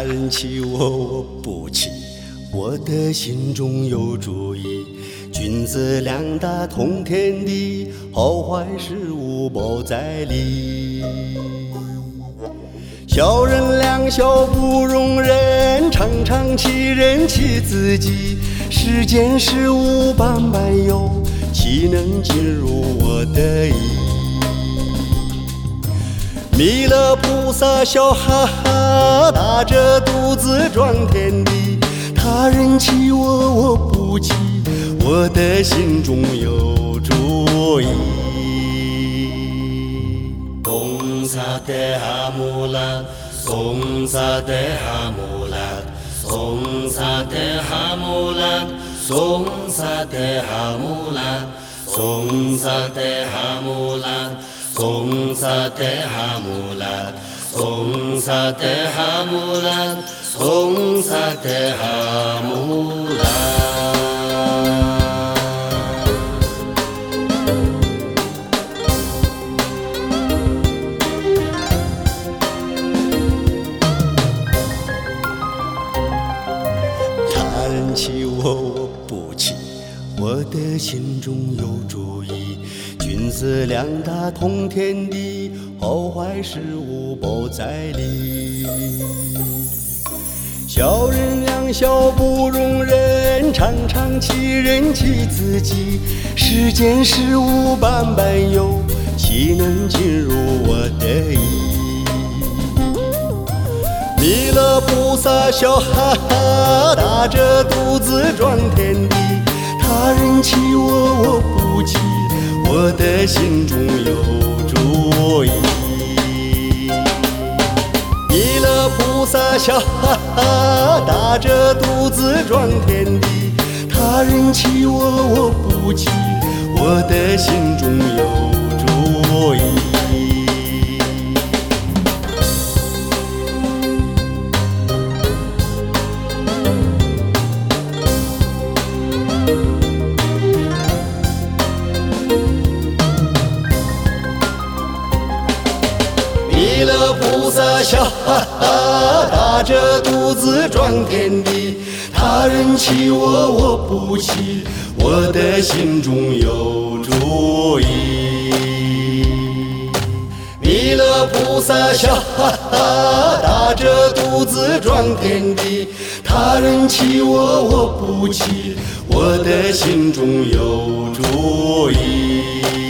人欺我不欺，我的心中有主意。君子两大通天地，好坏事无报在理。小人两小不容忍，常常欺人欺自己。世间事物般般有，岂能尽如我的意？弥勒菩萨笑哈哈，大着肚子装天地。他人欺我，我不欺，我的心中有主意。松萨德哈姆拉，松萨德哈姆拉，松萨德哈姆拉，松萨德哈姆拉，松萨德哈姆拉。松萨德哈姆拉，松萨德哈姆拉，松萨德哈姆拉。他人欺我，我不欺，我的心中有主意。君子两大通天地，好坏事无报在理。小人两小不容忍，常常欺人欺自己。世间事物般般有，岂能尽如我的意？弥勒菩萨笑哈哈，大着肚子装天地。他人欺我，我不欺，我的心中有主意。弥勒菩萨笑哈哈，大着肚子装天地。他人欺我，我不欺，我的心中有主意。弥勒菩萨笑哈哈，大着肚子装天地。他人欺我，我不欺，我的心中有主意。弥勒菩萨笑哈哈，大着肚子装天地。他人欺我，我不欺，我的心中有主意。